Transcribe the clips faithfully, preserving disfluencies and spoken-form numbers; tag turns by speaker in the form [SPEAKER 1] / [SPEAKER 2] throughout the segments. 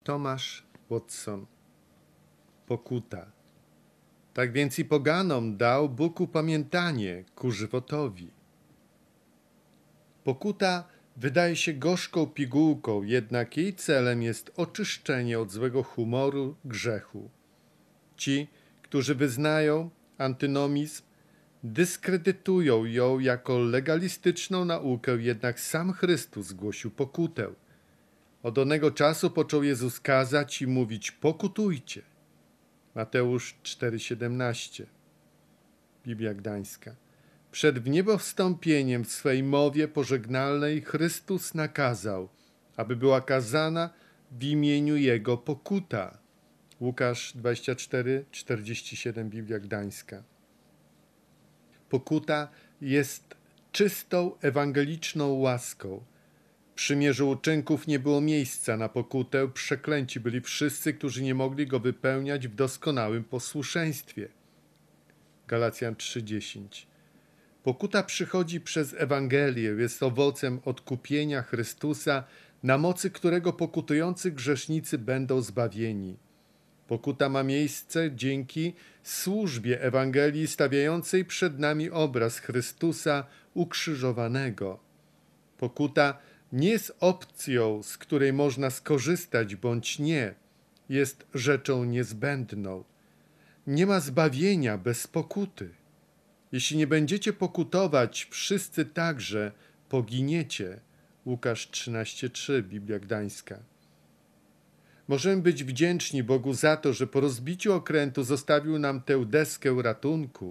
[SPEAKER 1] Thomas Watson. Pokuta. Tak więc i poganom dał Bóg upamiętanie ku żywotowi. Pokuta wydaje się gorzką pigułką, jednak jej celem jest oczyszczenie od złego humoru grzechu. Ci, którzy wyznają antynomizm, dyskredytują ją jako legalistyczną naukę, jednak sam Chrystus głosił pokutę. Od onego czasu począł Jezus kazać i mówić: pokutujcie. Mateusz cztery siedemnaście. Biblia Gdańska. Przed wniebowstąpieniem w swej mowie pożegnalnej Chrystus nakazał, aby była kazana w imieniu Jego pokuta. Łukasz dwadzieścia cztery czterdzieści siedem. Biblia Gdańska. Pokuta jest czystą, ewangeliczną łaską. W przymierzu uczynków nie było miejsca na pokutę, przeklęci byli wszyscy, którzy nie mogli go wypełniać w doskonałym posłuszeństwie. Galacjan trzy dziesięć. Pokuta przychodzi przez Ewangelię, jest owocem odkupienia Chrystusa, na mocy którego pokutujący grzesznicy będą zbawieni. Pokuta ma miejsce dzięki służbie Ewangelii stawiającej przed nami obraz Chrystusa ukrzyżowanego. Pokuta nie jest opcją, z której można skorzystać bądź nie, jest rzeczą niezbędną. Nie ma zbawienia bez pokuty. Jeśli nie będziecie pokutować, wszyscy także poginiecie. Łukasz trzynaście trzy. Biblia Gdańska. Możemy być wdzięczni Bogu za to, że po rozbiciu okrętu zostawił nam tę deskę ratunku.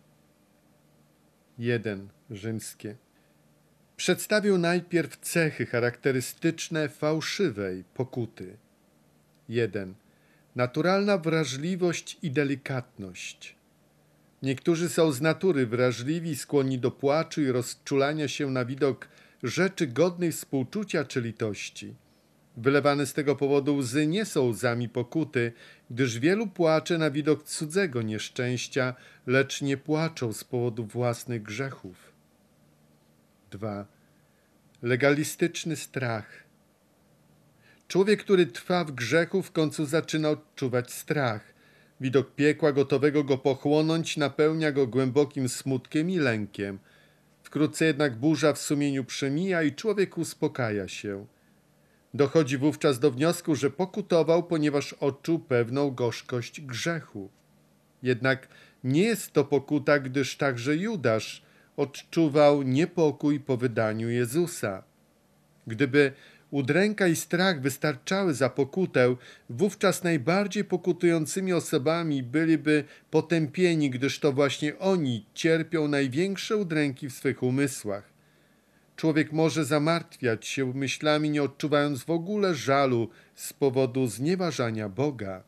[SPEAKER 1] jeden. Rzymskie. Przedstawił najpierw cechy charakterystyczne fałszywej pokuty. jeden. Naturalna wrażliwość i delikatność. Niektórzy są z natury wrażliwi, skłonni do płaczu i rozczulania się na widok rzeczy godnej współczucia czy litości. Wylewane z tego powodu łzy nie są łzami pokuty, gdyż wielu płacze na widok cudzego nieszczęścia, lecz nie płaczą z powodu własnych grzechów. dwa. Legalistyczny strach. Człowiek, który trwa w grzechu, w końcu zaczyna odczuwać strach. Widok piekła gotowego go pochłonąć napełnia go głębokim smutkiem i lękiem. Wkrótce jednak burza w sumieniu przemija i człowiek uspokaja się. Dochodzi wówczas do wniosku, że pokutował, ponieważ odczuł pewną gorzkość grzechu. Jednak nie jest to pokuta, gdyż także Judasz odczuwał niepokój po wydaniu Jezusa. Gdyby udręka i strach wystarczały za pokutę, wówczas najbardziej pokutującymi osobami byliby potępieni, gdyż to właśnie oni cierpią największe udręki w swych umysłach. Człowiek może zamartwiać się myślami, nie odczuwając w ogóle żalu z powodu znieważania Boga.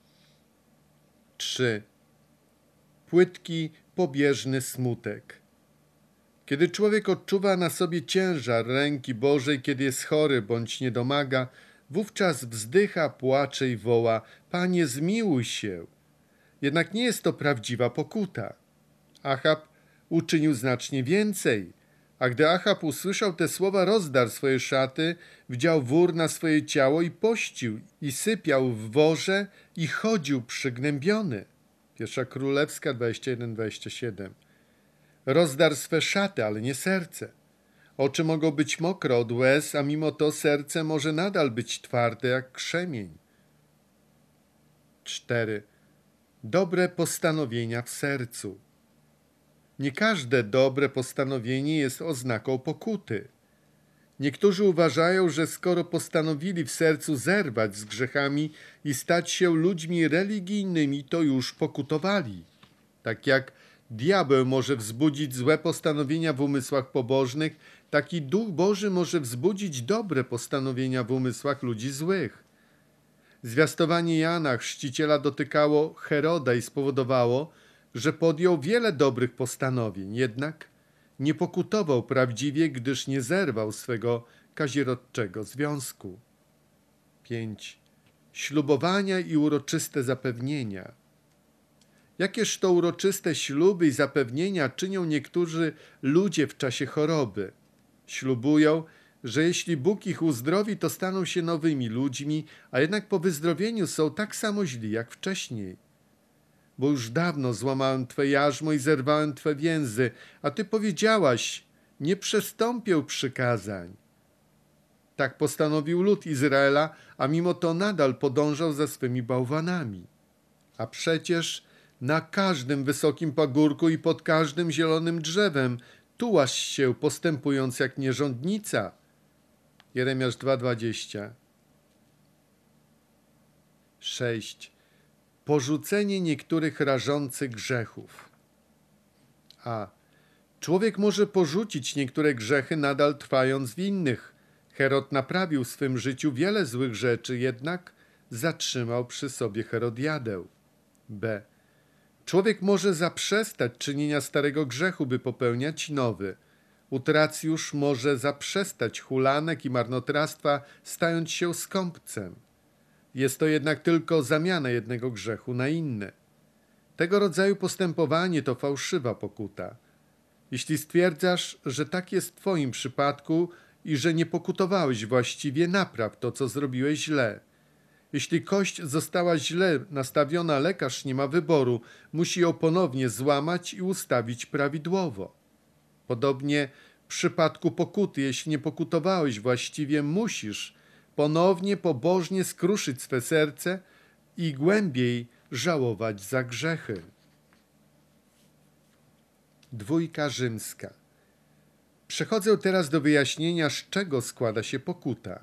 [SPEAKER 1] trzy. Płytki, pobieżny smutek. Kiedy człowiek odczuwa na sobie ciężar ręki Bożej, kiedy jest chory bądź niedomaga, wówczas wzdycha, płacze i woła: Panie, zmiłuj się. Jednak nie jest to prawdziwa pokuta. Achab uczynił znacznie więcej. A gdy Achab usłyszał te słowa, rozdarł swoje szaty, wdział wór na swoje ciało i pościł, i sypiał w worze i chodził przygnębiony. Pierwsza Królewska dwadzieścia jeden dwadzieścia siedem. Rozdarł swe szaty, ale nie serce. Oczy mogą być mokre od łez, a mimo to serce może nadal być twarde jak krzemień. cztery. Dobre postanowienia w sercu. Nie każde dobre postanowienie jest oznaką pokuty. Niektórzy uważają, że skoro postanowili w sercu zerwać z grzechami i stać się ludźmi religijnymi, to już pokutowali. Tak jak diabeł może wzbudzić złe postanowienia w umysłach pobożnych, taki Duch Boży może wzbudzić dobre postanowienia w umysłach ludzi złych. Zwiastowanie Jana Chrzciciela dotykało Heroda i spowodowało, że podjął wiele dobrych postanowień, jednak nie pokutował prawdziwie, gdyż nie zerwał swego kazirodczego związku. pięć. Ślubowania i uroczyste zapewnienia. Jakież to uroczyste śluby i zapewnienia czynią niektórzy ludzie w czasie choroby. Ślubują, że jeśli Bóg ich uzdrowi, to staną się nowymi ludźmi, a jednak po wyzdrowieniu są tak samo źli jak wcześniej. Bo już dawno złamałem Twe jarzmo i zerwałem Twe więzy, a Ty powiedziałaś, nie przestąpię przykazań. Tak postanowił lud Izraela, a mimo to nadal podążał za swymi bałwanami. A przecież na każdym wysokim pagórku i pod każdym zielonym drzewem tułaś się, postępując jak nierządnica. Jeremiasz dwa dwadzieścia. sześć. Porzucenie niektórych rażących grzechów. A. Człowiek może porzucić niektóre grzechy, nadal trwając w innych. Herod naprawił w swym życiu wiele złych rzeczy, jednak zatrzymał przy sobie Herodiadę. B. Człowiek może zaprzestać czynienia starego grzechu, by popełniać nowy. Utracjusz może zaprzestać hulanek i marnotrawstwa, stając się skąpcem. Jest to jednak tylko zamiana jednego grzechu na inny. Tego rodzaju postępowanie to fałszywa pokuta. Jeśli stwierdzasz, że tak jest w Twoim przypadku i że nie pokutowałeś właściwie, napraw to, co zrobiłeś źle. Jeśli kość została źle nastawiona, lekarz nie ma wyboru, musi ją ponownie złamać i ustawić prawidłowo. Podobnie w przypadku pokuty, jeśli nie pokutowałeś właściwie, musisz ponownie pobożnie skruszyć swe serce i głębiej żałować za grzechy. Dwójka rzymska. Przechodzę teraz do wyjaśnienia, z czego składa się pokuta.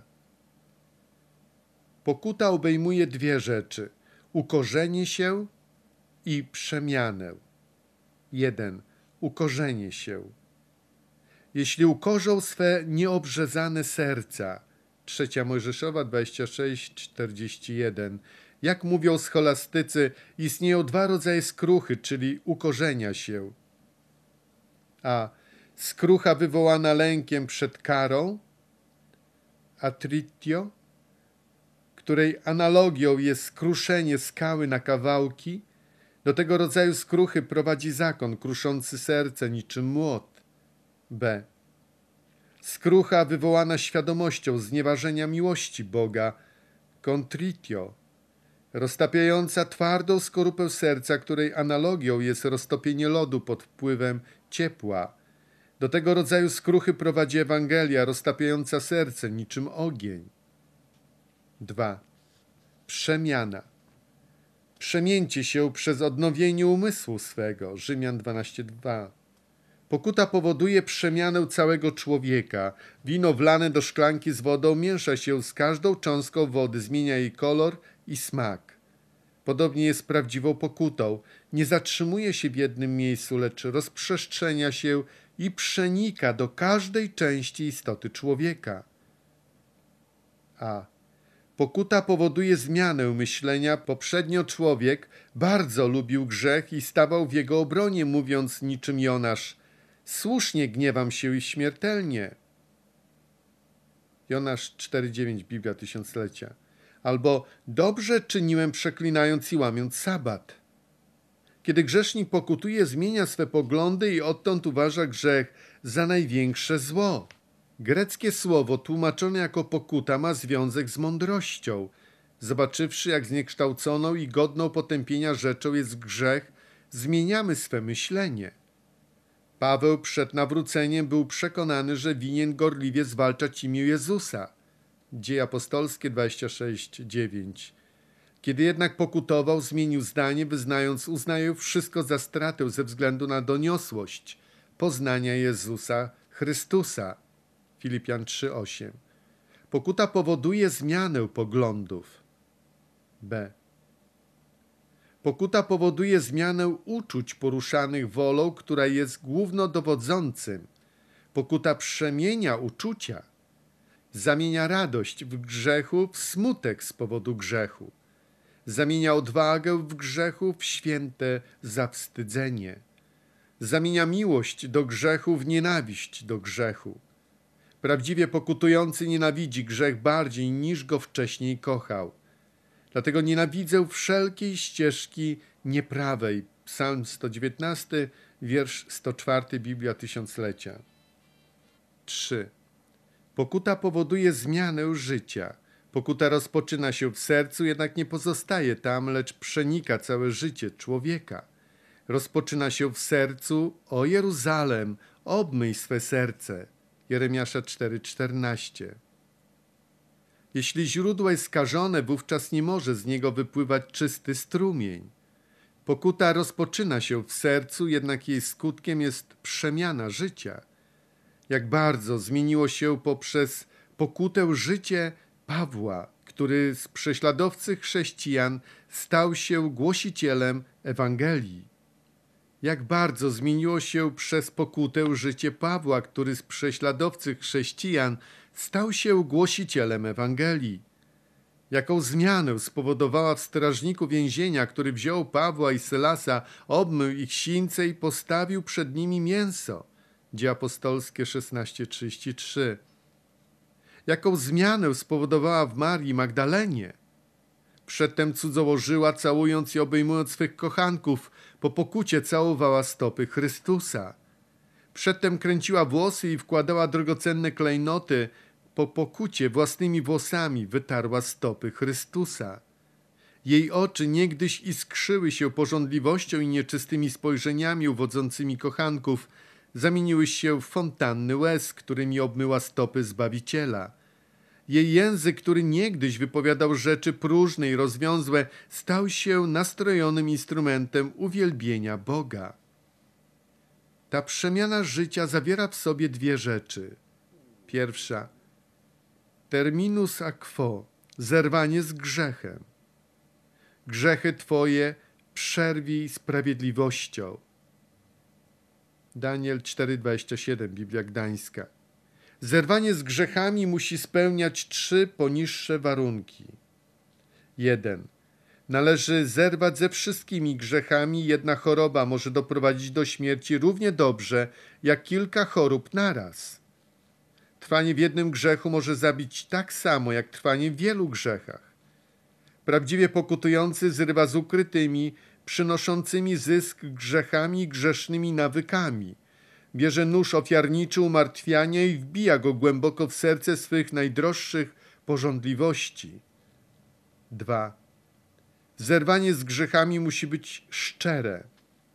[SPEAKER 1] Pokuta obejmuje dwie rzeczy: ukorzenie się i przemianę. jeden. Ukorzenie się. Jeśli ukorzą swe nieobrzezane serca, trzecia Mojżeszowa dwadzieścia sześć czterdzieści jeden. Jak mówią scholastycy, istnieją dwa rodzaje skruchy, czyli ukorzenia się. A. Skrucha wywołana lękiem przed karą, atritio, której analogią jest skruszenie skały na kawałki. Do tego rodzaju skruchy prowadzi zakon kruszący serce niczym młot. B. Skrucha wywołana świadomością znieważenia miłości Boga, contritio, roztapiająca twardą skorupę serca, której analogią jest roztopienie lodu pod wpływem ciepła. Do tego rodzaju skruchy prowadzi Ewangelia, roztapiająca serce niczym ogień. dwa. Przemiana. Przemieńcie się przez odnowienie umysłu swego. Rzymian dwanaście dwa. Pokuta powoduje przemianę całego człowieka. Wino wlane do szklanki z wodą miesza się z każdą cząstką wody, zmienia jej kolor i smak. Podobnie jest z prawdziwą pokutą. Nie zatrzymuje się w jednym miejscu, lecz rozprzestrzenia się i przenika do każdej części istoty człowieka. A. Pokuta powoduje zmianę myślenia. Poprzednio człowiek bardzo lubił grzech i stawał w jego obronie, mówiąc niczym Jonasz: słusznie gniewam się i śmiertelnie. Jonasz cztery dziewięć, Biblia Tysiąclecia. Albo dobrze czyniłem, przeklinając i łamiąc sabat. Kiedy grzesznik pokutuje, zmienia swe poglądy i odtąd uważa grzech za największe zło. Greckie słowo tłumaczone jako pokuta ma związek z mądrością. Zobaczywszy, jak zniekształconą i godną potępienia rzeczą jest grzech, zmieniamy swe myślenie. Paweł przed nawróceniem był przekonany, że winien gorliwie zwalczać imię Jezusa. Dzieje apostolskie dwadzieścia sześć dziewięć. Kiedy jednak pokutował, zmienił zdanie, wyznając: uznaję wszystko za stratę ze względu na doniosłość poznania Jezusa Chrystusa. Filipian trzy osiem. Pokuta powoduje zmianę poglądów. B. Pokuta powoduje zmianę uczuć poruszanych wolą, która jest głównodowodzącym. Pokuta przemienia uczucia. Zamienia radość w grzechu w smutek z powodu grzechu. Zamienia odwagę w grzechu w święte zawstydzenie. Zamienia miłość do grzechu w nienawiść do grzechu. Prawdziwie pokutujący nienawidzi grzech bardziej niż go wcześniej kochał. Dlatego nienawidzę wszelkiej ścieżki nieprawej. Psalm sto dziewiętnasty, wiersz sto czwarty, Biblia Tysiąclecia. trzy. Pokuta powoduje zmianę życia. Pokuta rozpoczyna się w sercu, jednak nie pozostaje tam, lecz przenika całe życie człowieka. Rozpoczyna się w sercu: o Jeruzalem, obmyj swe serce. Jeremiasza cztery czternaście. Jeśli źródło jest skażone, wówczas nie może z niego wypływać czysty strumień. Pokuta rozpoczyna się w sercu, jednak jej skutkiem jest przemiana życia. Jak bardzo zmieniło się poprzez pokutę życie Pawła, który z prześladowcy chrześcijan stał się głosicielem Ewangelii. Jak bardzo zmieniło się przez pokutę życie Pawła, który z prześladowcy chrześcijan stał się głosicielem Ewangelii. Jaką zmianę spowodowała w strażniku więzienia, który wziął Pawła i Sylasa, obmył ich sińce i postawił przed nimi mięso. Dzieje apostolskie szesnaście trzydzieści trzy. Jaką zmianę spowodowała w Marii Magdalenie. Przedtem cudzołożyła, całując i obejmując swych kochanków, po pokucie całowała stopy Chrystusa. Przedtem kręciła włosy i wkładała drogocenne klejnoty, po pokucie własnymi włosami wytarła stopy Chrystusa. Jej oczy niegdyś iskrzyły się pożądliwością i nieczystymi spojrzeniami uwodzącymi kochanków, zamieniły się w fontanny łez, którymi obmyła stopy Zbawiciela. Jej język, który niegdyś wypowiadał rzeczy próżne i rozwiązłe, stał się nastrojonym instrumentem uwielbienia Boga. Ta przemiana życia zawiera w sobie dwie rzeczy. Pierwsza, terminus a quo, zerwanie z grzechem. Grzechy Twoje przerwij sprawiedliwością. Daniel cztery dwadzieścia siedem, Biblia Gdańska. Zerwanie z grzechami musi spełniać trzy poniższe warunki. jeden. Należy zerwać ze wszystkimi grzechami. Jedna choroba może doprowadzić do śmierci równie dobrze, jak kilka chorób naraz. Trwanie w jednym grzechu może zabić tak samo, jak trwanie w wielu grzechach. Prawdziwie pokutujący zrywa z ukrytymi, przynoszącymi zysk grzechami i grzesznymi nawykami. Bierze nóż ofiarniczy umartwiania i wbija go głęboko w serce swych najdroższych pożądliwości. dwa. Zerwanie z grzechami musi być szczere.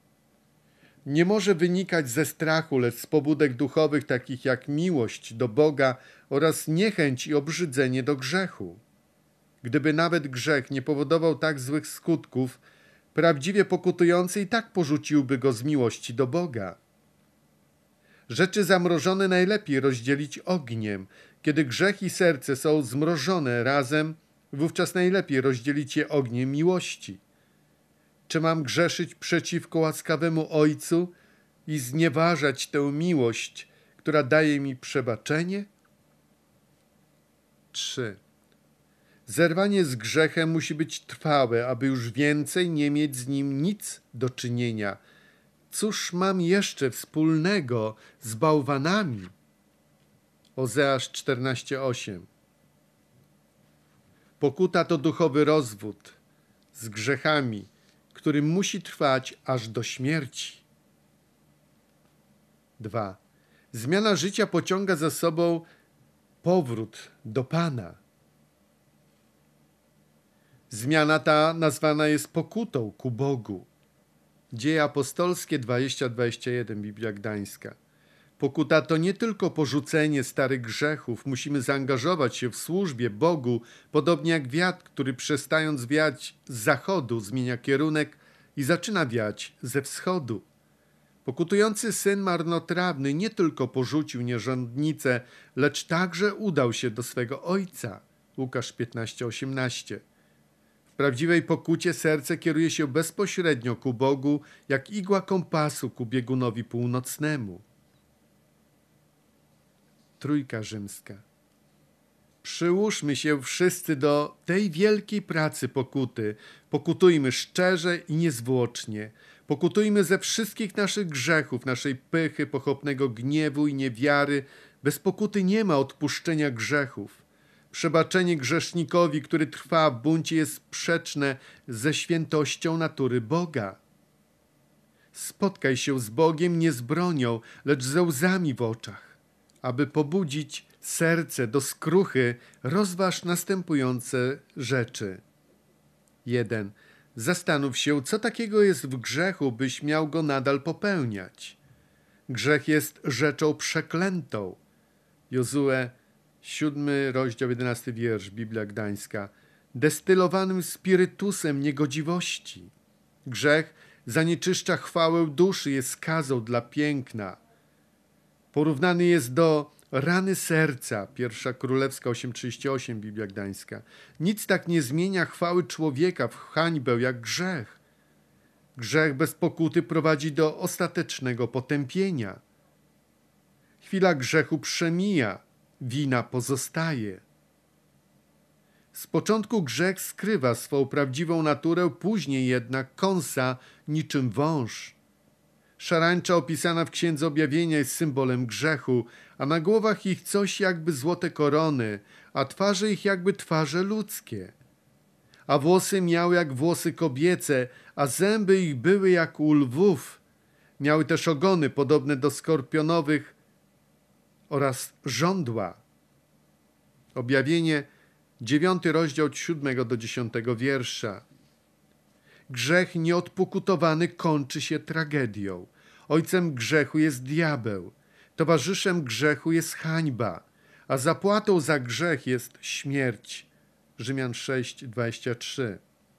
[SPEAKER 1] Nie może wynikać ze strachu, lecz z pobudek duchowych, takich jak miłość do Boga oraz niechęć i obrzydzenie do grzechu. Gdyby nawet grzech nie powodował tak złych skutków, prawdziwie pokutujący i tak porzuciłby go z miłości do Boga. Rzeczy zamrożone najlepiej rozdzielić ogniem. Kiedy grzech i serce są zmrożone razem, wówczas najlepiej rozdzielić je ogniem miłości. Czy mam grzeszyć przeciwko łaskawemu Ojcu i znieważać tę miłość, która daje mi przebaczenie? trzy. Zerwanie z grzechem musi być trwałe, aby już więcej nie mieć z nim nic do czynienia. Cóż mam jeszcze wspólnego z bałwanami? Ozeasz czternaście osiem. Pokuta to duchowy rozwód z grzechami, który musi trwać aż do śmierci. dwa. Zmiana życia pociąga za sobą powrót do Pana. Zmiana ta nazwana jest pokutą ku Bogu. Dzieje apostolskie dwadzieścia dwadzieścia jeden, Biblia Gdańska. Pokuta to nie tylko porzucenie starych grzechów. Musimy zaangażować się w służbie Bogu, podobnie jak wiatr, który przestając wiać z zachodu zmienia kierunek i zaczyna wiać ze wschodu. Pokutujący syn marnotrawny nie tylko porzucił nierządnicę, lecz także udał się do swego ojca. Łukasz piętnaście osiemnaście. W prawdziwej pokucie serce kieruje się bezpośrednio ku Bogu, jak igła kompasu ku biegunowi północnemu. Trójka rzymska. Przyłóżmy się wszyscy do tej wielkiej pracy pokuty. Pokutujmy szczerze i niezwłocznie. Pokutujmy ze wszystkich naszych grzechów, naszej pychy, pochopnego gniewu i niewiary. Bez pokuty nie ma odpuszczenia grzechów. Przebaczenie grzesznikowi, który trwa w buncie, jest sprzeczne ze świętością natury Boga. Spotkaj się z Bogiem nie z bronią, lecz ze łzami w oczach, aby pobudzić serce do skruchy, rozważ następujące rzeczy. jeden. Zastanów się, co takiego jest w grzechu, byś miał go nadal popełniać. Grzech jest rzeczą przeklętą. Jozue, siódmy rozdział, jedenasty wiersz, Biblia Gdańska. Destylowanym spirytusem niegodziwości. Grzech zanieczyszcza chwałę duszy, jest skazą dla piękna. Porównany jest do rany serca. Pierwsza Królewska osiem trzydzieści osiem, Biblia Gdańska. Nic tak nie zmienia chwały człowieka w hańbę jak grzech. Grzech bez pokuty prowadzi do ostatecznego potępienia. Chwila grzechu przemija, wina pozostaje. Z początku grzech skrywa swą prawdziwą naturę, później jednak kąsa niczym wąż. Szarańcza opisana w Księdze Objawienia jest symbolem grzechu, a na głowach ich coś jakby złote korony, a twarze ich jakby twarze ludzkie. A włosy miały jak włosy kobiece, a zęby ich były jak u lwów. Miały też ogony podobne do skorpionowych oraz żądła. Objawienie, dziewiąty rozdział od siódmego do dziesiątego wiersza. Grzech nieodpukutowany kończy się tragedią. Ojcem grzechu jest diabeł. Towarzyszem grzechu jest hańba, a zapłatą za grzech jest śmierć. Rzymian sześć, dwadzieścia trzy.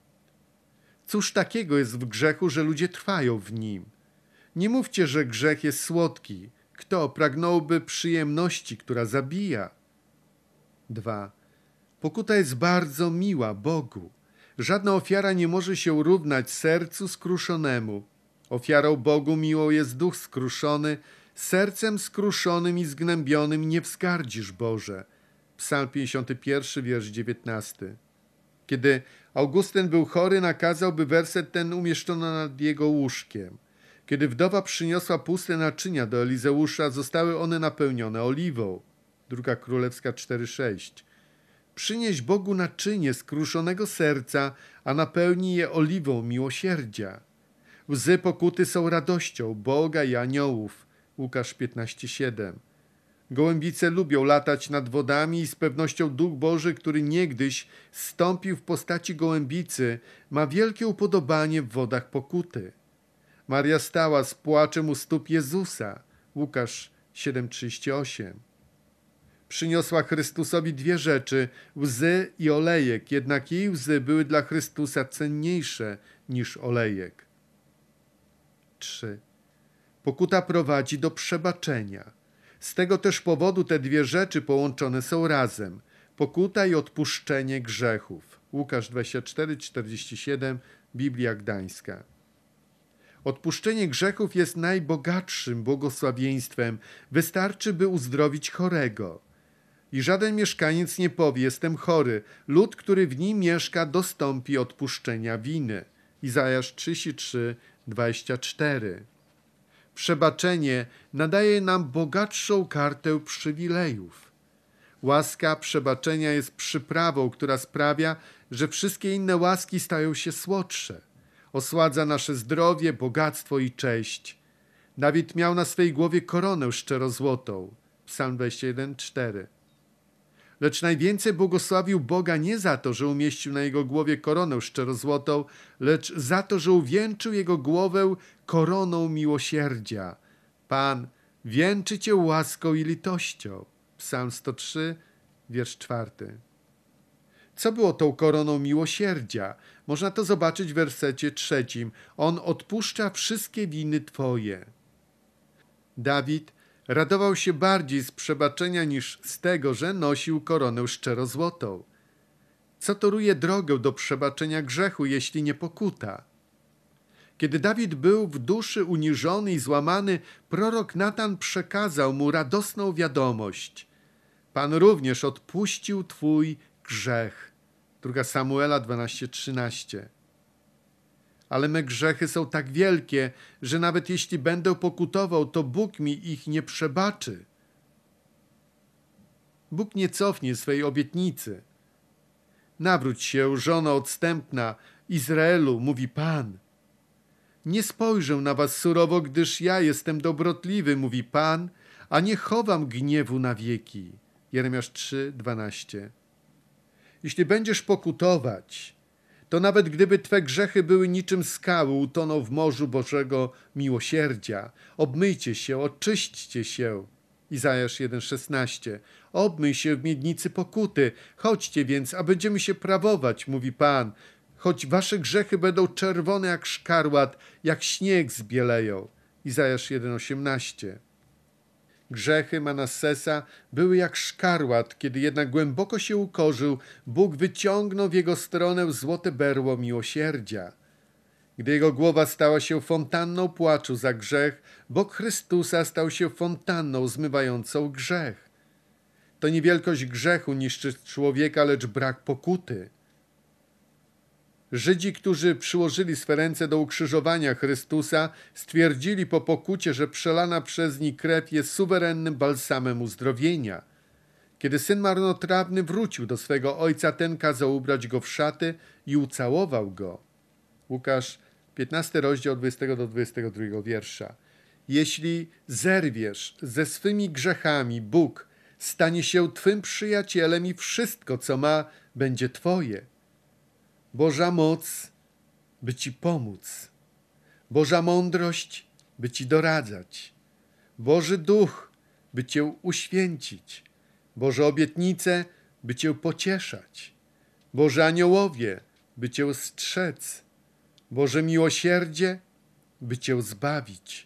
[SPEAKER 1] Cóż takiego jest w grzechu, że ludzie trwają w nim? Nie mówcie, że grzech jest słodki. Kto pragnąłby przyjemności, która zabija? dwa. Pokuta jest bardzo miła Bogu. Żadna ofiara nie może się równać sercu skruszonemu. Ofiarą Bogu miłą jest duch skruszony, sercem skruszonym i zgnębionym nie wzgardzisz, Boże. Psalm pięćdziesiąty pierwszy, wiersz dziewiętnasty. Kiedy Augustyn był chory, nakazał, by werset ten umieszczono nad jego łóżkiem. Kiedy wdowa przyniosła puste naczynia do Elizeusza, zostały one napełnione oliwą. Druga Królewska cztery, sześć. Przynieś Bogu naczynie skruszonego serca, a napełnij je oliwą miłosierdzia. Łzy pokuty są radością Boga i aniołów. Łukasz piętnaście, siedem. Gołębice lubią latać nad wodami i z pewnością Duch Boży, który niegdyś zstąpił w postaci gołębicy, ma wielkie upodobanie w wodach pokuty. Maria stała z płaczem u stóp Jezusa. Łukasz siedem, trzydzieści osiem. Przyniosła Chrystusowi dwie rzeczy, łzy i olejek, jednak jej łzy były dla Chrystusa cenniejsze niż olejek. trzy. Pokuta prowadzi do przebaczenia. Z tego też powodu te dwie rzeczy połączone są razem. Pokuta i odpuszczenie grzechów. Łukasz dwadzieścia cztery, czterdzieści siedem, Biblia Gdańska. Odpuszczenie grzechów jest najbogatszym błogosławieństwem. Wystarczy, by uzdrowić chorego. I żaden mieszkaniec nie powie: jestem chory. Lud, który w nim mieszka, dostąpi odpuszczenia winy. Izajasz trzydzieści trzy, dwadzieścia cztery. Przebaczenie nadaje nam bogatszą kartę przywilejów. Łaska przebaczenia jest przyprawą, która sprawia, że wszystkie inne łaski stają się słodsze. Osładza nasze zdrowie, bogactwo i cześć. Dawid miał na swej głowie koronę szczerozłotą. Psalm dwadzieścia jeden, cztery. Lecz najwięcej błogosławił Boga nie za to, że umieścił na jego głowie koronę szczerozłotą, lecz za to, że uwieńczył jego głowę koroną miłosierdzia. Pan wieńczy cię łaską i litością. Psalm sto trzy, wiersz czwarty. Co było tą koroną miłosierdzia? Można to zobaczyć w wersecie trzecim. On odpuszcza wszystkie winy twoje. Dawid radował się bardziej z przebaczenia niż z tego, że nosił koronę szczerozłotą. Co toruje drogę do przebaczenia grzechu, jeśli nie pokuta? Kiedy Dawid był w duszy uniżony i złamany, prorok Natan przekazał mu radosną wiadomość. Pan również odpuścił twój grzech. Druga Samuela dwanaście, trzynaście. Ale me grzechy są tak wielkie, że nawet jeśli będę pokutował, to Bóg mi ich nie przebaczy. Bóg nie cofnie swej obietnicy. Nawróć się, żono odstępna, Izraelu, mówi Pan. Nie spojrzę na was surowo, gdyż ja jestem dobrotliwy, mówi Pan, a nie chowam gniewu na wieki. Jeremiasz trzy, dwanaście. Jeśli będziesz pokutować, to nawet gdyby twe grzechy były niczym skały, utoną w morzu Bożego miłosierdzia. Obmyjcie się, oczyśćcie się. Izajasz jeden, szesnaście. Obmyj się w miednicy pokuty. Chodźcie więc, a będziemy się prawować, mówi Pan. Choć wasze grzechy będą czerwone jak szkarłat, jak śnieg zbieleją. Izajasz jeden, osiemnaście. Grzechy Manassesa były jak szkarłat, kiedy jednak głęboko się ukorzył, Bóg wyciągnął w jego stronę złote berło miłosierdzia. Gdy jego głowa stała się fontanną płaczu za grzech, bok Chrystusa stał się fontanną zmywającą grzech. To nie wielkość grzechu niszczy człowieka, lecz brak pokuty. Żydzi, którzy przyłożyli swe ręce do ukrzyżowania Chrystusa, stwierdzili po pokucie, że przelana przez nich krew jest suwerennym balsamem uzdrowienia. Kiedy syn marnotrawny wrócił do swego ojca, ten kazał ubrać go w szaty i ucałował go. Łukasz piętnasty rozdział dwudziestego do dwudziestego drugiego wiersza. Jeśli zerwiesz ze swymi grzechami, Bóg stanie się twym przyjacielem i wszystko, co ma, będzie twoje. Boża moc, by ci pomóc. Boża mądrość, by ci doradzać. Boży duch, by cię uświęcić. Boże obietnice, by cię pocieszać. Boże aniołowie, by cię strzec. Boże miłosierdzie, by cię zbawić.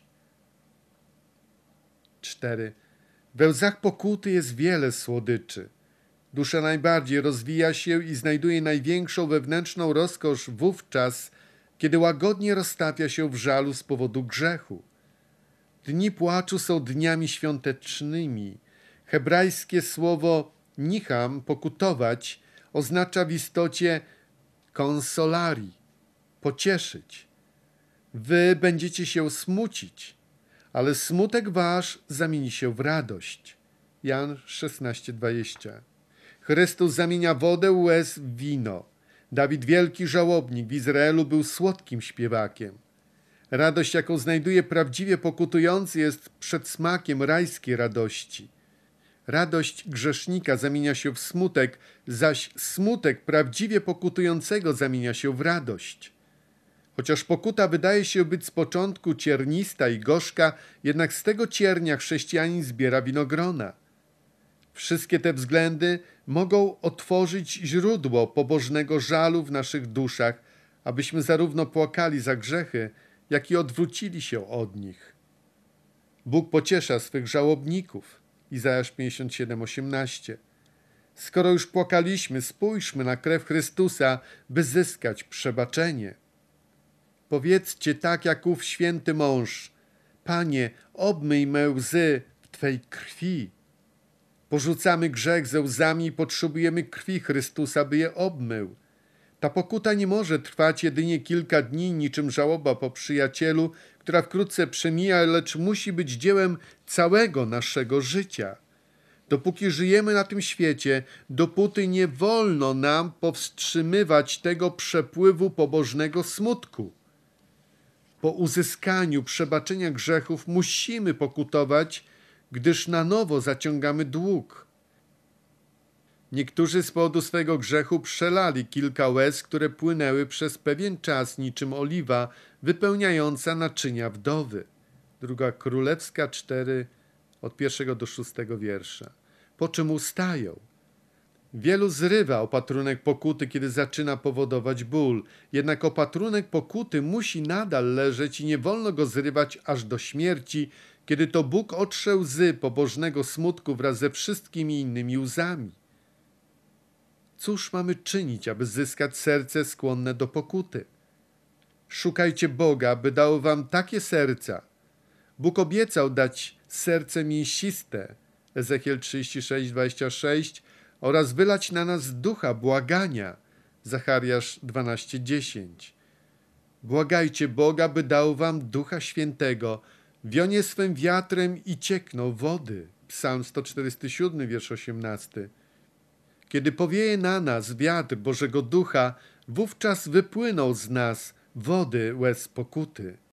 [SPEAKER 1] cztery. We łzach pokuty jest wiele słodyczy. Dusza najbardziej rozwija się i znajduje największą wewnętrzną rozkosz wówczas, kiedy łagodnie roztapia się w żalu z powodu grzechu. Dni płaczu są dniami świątecznymi. Hebrajskie słowo nicham, pokutować, oznacza w istocie konsolari, pocieszyć. Wy będziecie się smucić, ale smutek wasz zamieni się w radość. Jan szesnaście, dwadzieścia. Chrystus zamienia wodę łez w wino. Dawid, wielki żałobnik w Izraelu, był słodkim śpiewakiem. Radość, jaką znajduje prawdziwie pokutujący, jest przedsmakiem rajskiej radości. Radość grzesznika zamienia się w smutek, zaś smutek prawdziwie pokutującego zamienia się w radość. Chociaż pokuta wydaje się być z początku ciernista i gorzka, jednak z tego ciernia chrześcijanin zbiera winogrona. Wszystkie te względy mogą otworzyć źródło pobożnego żalu w naszych duszach, abyśmy zarówno płakali za grzechy, jak i odwrócili się od nich. Bóg pociesza swych żałobników. Izajasz pięćdziesiąt siedem, osiemnaście. Skoro już płakaliśmy, spójrzmy na krew Chrystusa, by zyskać przebaczenie. Powiedzcie tak jak ów święty mąż: Panie, obmyj me łzy w Twej krwi. Porzucamy grzech ze łzami i potrzebujemy krwi Chrystusa, by je obmył. Ta pokuta nie może trwać jedynie kilka dni, niczym żałoba po przyjacielu, która wkrótce przemija, lecz musi być dziełem całego naszego życia. Dopóki żyjemy na tym świecie, dopóty nie wolno nam powstrzymywać tego przepływu pobożnego smutku. Po uzyskaniu przebaczenia grzechów musimy pokutować, gdyż na nowo zaciągamy dług. Niektórzy z powodu swego grzechu przelali kilka łez, które płynęły przez pewien czas niczym oliwa wypełniająca naczynia wdowy. Druga Królewska cztery, od pierwszego do szóstego wiersza. Po czym ustają. Wielu zrywa opatrunek pokuty, kiedy zaczyna powodować ból. Jednak opatrunek pokuty musi nadal leżeć i nie wolno go zrywać aż do śmierci, kiedy to Bóg otrze łzy pobożnego smutku wraz ze wszystkimi innymi łzami. Cóż mamy czynić, aby zyskać serce skłonne do pokuty? Szukajcie Boga, by dał wam takie serca. Bóg obiecał dać serce mięsiste, Ezechiel trzydzieści sześć, dwadzieścia sześć, oraz wylać na nas ducha błagania, Zachariasz dwanaście, dziesięć. Błagajcie Boga, by dał wam Ducha Świętego, wionie swym wiatrem i ciekną wody, Psalm sto czterdziesty siódmy, wiersz osiemnasty. Kiedy powieje na nas wiatr Bożego Ducha, wówczas wypłyną z nas wody łez pokuty.